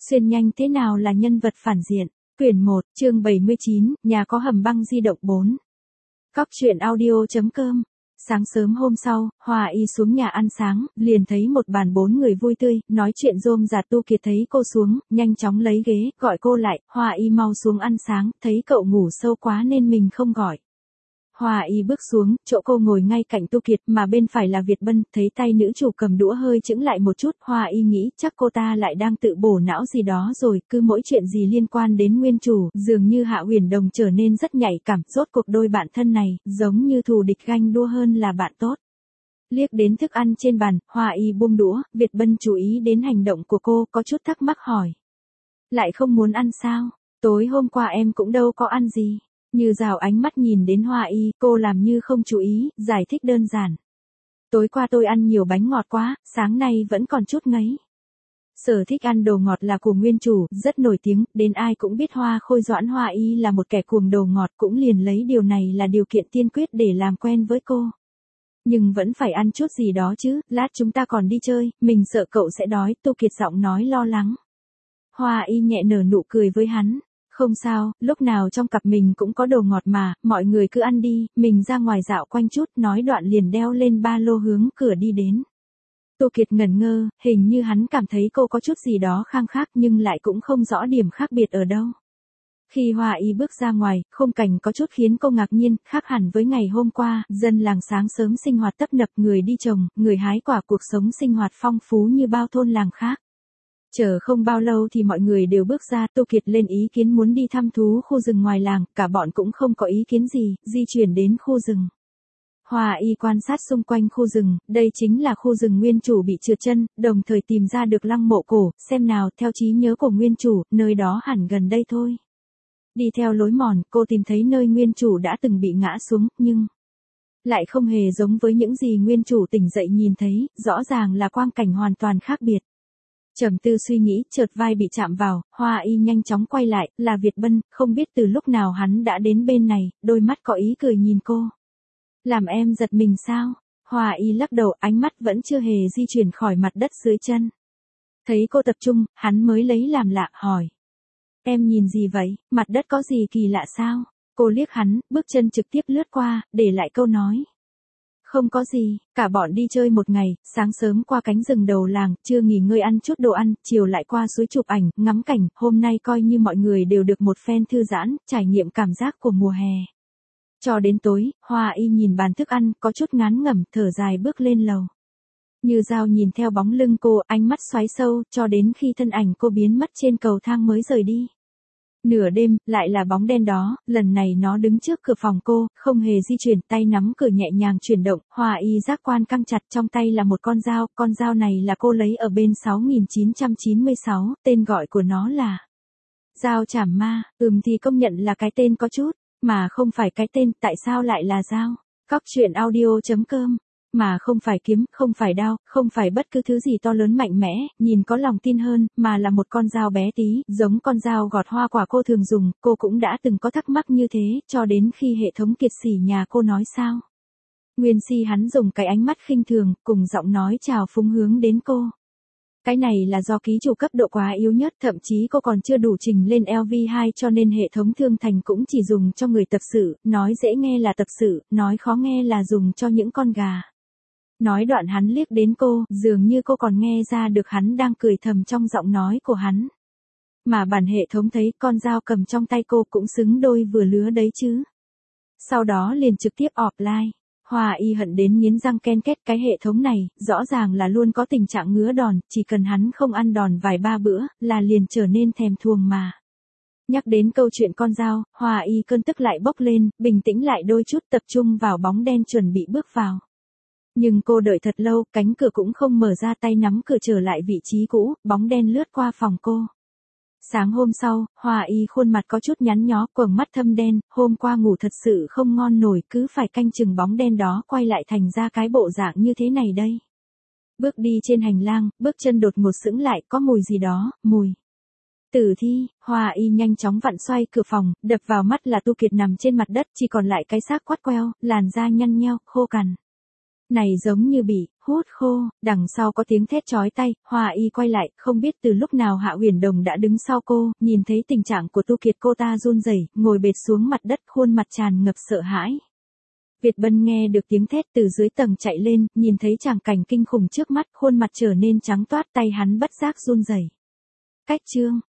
Xuyên nhanh thế nào là nhân vật phản diện? Quyển 1, chương 79, nhà có hầm băng di động 4. Cóc truyện audio.com. Sáng sớm hôm sau, Hoa Y xuống nhà ăn sáng, liền thấy một bàn 4 người vui tươi, nói chuyện rôm rả. Tu Kiệt thấy cô xuống, nhanh chóng lấy ghế, gọi cô lại. Hoa Y mau xuống ăn sáng, thấy cậu ngủ sâu quá nên mình không gọi. Hoa Y bước xuống, chỗ cô ngồi ngay cạnh Tu Kiệt, mà bên phải là Việt Bân. Thấy tay nữ chủ cầm đũa hơi chững lại một chút, Hoa Y nghĩ chắc cô ta lại đang tự bổ não gì đó rồi, cứ mỗi chuyện gì liên quan đến nguyên chủ, dường như Hạ Huyền Đồng trở nên rất nhạy cảm. Rốt cuộc đôi bạn thân này, giống như thù địch ganh đua hơn là bạn tốt. Liếc đến thức ăn trên bàn, Hoa Y buông đũa. Việt Bân chú ý đến hành động của cô, có chút thắc mắc hỏi. Lại không muốn ăn sao? Tối hôm qua em cũng đâu có ăn gì. Như Dào ánh mắt nhìn đến Hoa Y, cô làm như không chú ý, giải thích đơn giản. Tối qua tôi ăn nhiều bánh ngọt quá, sáng nay vẫn còn chút ngấy. Sở thích ăn đồ ngọt là của nguyên chủ, rất nổi tiếng, đến ai cũng biết Hoa Khôi Doãn Hoa Y là một kẻ cuồng đồ ngọt, cũng liền lấy điều này là điều kiện tiên quyết để làm quen với cô. Nhưng vẫn phải ăn chút gì đó chứ, lát chúng ta còn đi chơi, mình sợ cậu sẽ đói. Tu Kiệt giọng nói lo lắng. Hoa Y nhẹ nở nụ cười với hắn. Không sao, lúc nào trong cặp mình cũng có đồ ngọt mà, mọi người cứ ăn đi, mình ra ngoài dạo quanh chút. Nói đoạn liền đeo lên ba lô hướng cửa đi đến. Tu Kiệt ngẩn ngơ, hình như hắn cảm thấy cô có chút gì đó khang khác nhưng lại cũng không rõ điểm khác biệt ở đâu. Khi Hoa Y bước ra ngoài, khung cảnh có chút khiến cô ngạc nhiên, khác hẳn với ngày hôm qua. Dân làng sáng sớm sinh hoạt tấp nập, người đi trồng, người hái quả, cuộc sống sinh hoạt phong phú như bao thôn làng khác. Chờ không bao lâu thì mọi người đều bước ra. Tu Kiệt lên ý kiến muốn đi thăm thú khu rừng ngoài làng, cả bọn cũng không có ý kiến gì, di chuyển đến khu rừng. Hoa Y quan sát xung quanh khu rừng, đây chính là khu rừng nguyên chủ bị trượt chân, đồng thời tìm ra được lăng mộ cổ, xem nào, theo trí nhớ của nguyên chủ, nơi đó hẳn gần đây thôi. Đi theo lối mòn, cô tìm thấy nơi nguyên chủ đã từng bị ngã xuống, nhưng lại không hề giống với những gì nguyên chủ tỉnh dậy nhìn thấy, rõ ràng là quang cảnh hoàn toàn khác biệt. Trầm tư suy nghĩ, chợt vai bị chạm vào, Hoa Y nhanh chóng quay lại, là Việt Bân, không biết từ lúc nào hắn đã đến bên này, đôi mắt có ý cười nhìn cô. Làm em giật mình sao? Hoa Y lắc đầu, ánh mắt vẫn chưa hề di chuyển khỏi mặt đất dưới chân. Thấy cô tập trung, hắn mới lấy làm lạ, hỏi. Em nhìn gì vậy, mặt đất có gì kỳ lạ sao? Cô liếc hắn, bước chân trực tiếp lướt qua, để lại câu nói. Không có gì, cả bọn đi chơi một ngày, sáng sớm qua cánh rừng đầu làng, trưa nghỉ ngơi ăn chút đồ ăn, chiều lại qua suối chụp ảnh, ngắm cảnh, hôm nay coi như mọi người đều được một phen thư giãn, trải nghiệm cảm giác của mùa hè. Cho đến tối, Hoa Y nhìn bàn thức ăn, có chút ngán ngẩm, thở dài bước lên lầu. Như Dao nhìn theo bóng lưng cô, ánh mắt xoáy sâu, cho đến khi thân ảnh cô biến mất trên cầu thang mới rời đi. Nửa đêm, lại là bóng đen đó, lần này nó đứng trước cửa phòng cô, không hề di chuyển, tay nắm cửa nhẹ nhàng chuyển động. Hoa Y giác quan căng chặt, trong tay là một con dao này là cô lấy ở bên 6996, tên gọi của nó là dao chảm ma. Thì công nhận là cái tên có chút, mà không phải cái tên, tại sao lại là dao? Cóc truyện audio.com. Mà không phải kiếm, không phải đao, không phải bất cứ thứ gì to lớn mạnh mẽ, nhìn có lòng tin hơn, mà là một con dao bé tí, giống con dao gọt hoa quả cô thường dùng. Cô cũng đã từng có thắc mắc như thế, cho đến khi hệ thống kiệt sỉ nhà cô nói sao. Nguyên si hắn dùng cái ánh mắt khinh thường, cùng giọng nói chào phúng hướng đến cô. Cái này là do ký chủ cấp độ quá yếu nhất, thậm chí cô còn chưa đủ trình lên LV2 cho nên hệ thống thương thành cũng chỉ dùng cho người tập sự, nói dễ nghe là tập sự, nói khó nghe là dùng cho những con gà. Nói đoạn hắn liếc đến cô, dường như cô còn nghe ra được hắn đang cười thầm trong giọng nói của hắn. Mà bản hệ thống thấy con dao cầm trong tay cô cũng xứng đôi vừa lứa đấy chứ. Sau đó liền trực tiếp offline. Hoa Y hận đến nghiến răng ken két, cái hệ thống này, rõ ràng là luôn có tình trạng ngứa đòn, chỉ cần hắn không ăn đòn vài ba bữa, là liền trở nên thèm thuồng mà. Nhắc đến câu chuyện con dao, Hoa Y cơn tức lại bốc lên, bình tĩnh lại đôi chút, tập trung vào bóng đen chuẩn bị bước vào. Nhưng cô đợi thật lâu, cánh cửa cũng không mở ra, tay nắm cửa trở lại vị trí cũ, bóng đen lướt qua phòng cô. Sáng hôm sau, Hoa Y khuôn mặt có chút nhắn nhó, quầng mắt thâm đen, hôm qua ngủ thật sự không ngon nổi, cứ phải canh chừng bóng đen đó quay lại thành ra cái bộ dạng như thế này đây. Bước đi trên hành lang, bước chân đột ngột sững lại, có mùi gì đó, mùi tử thi. Hoa Y nhanh chóng vặn xoay cửa phòng, đập vào mắt là Tu Kiệt nằm trên mặt đất, chỉ còn lại cái xác quắt queo, làn da nhăn nheo, khô cằn. này giống như bị hút khô, đằng sau có tiếng thét chói tai, Hoa Y quay lại, không biết từ lúc nào Hạ Uyển Đồng đã đứng sau cô, nhìn thấy tình trạng của Tu Kiệt cô ta run rẩy, ngồi bệt xuống mặt đất, khuôn mặt tràn ngập sợ hãi. Việt Bân nghe được tiếng thét từ dưới tầng chạy lên, nhìn thấy tràng cảnh kinh khủng trước mắt, khuôn mặt trở nên trắng toát, tay hắn bất giác run rẩy. Cách chương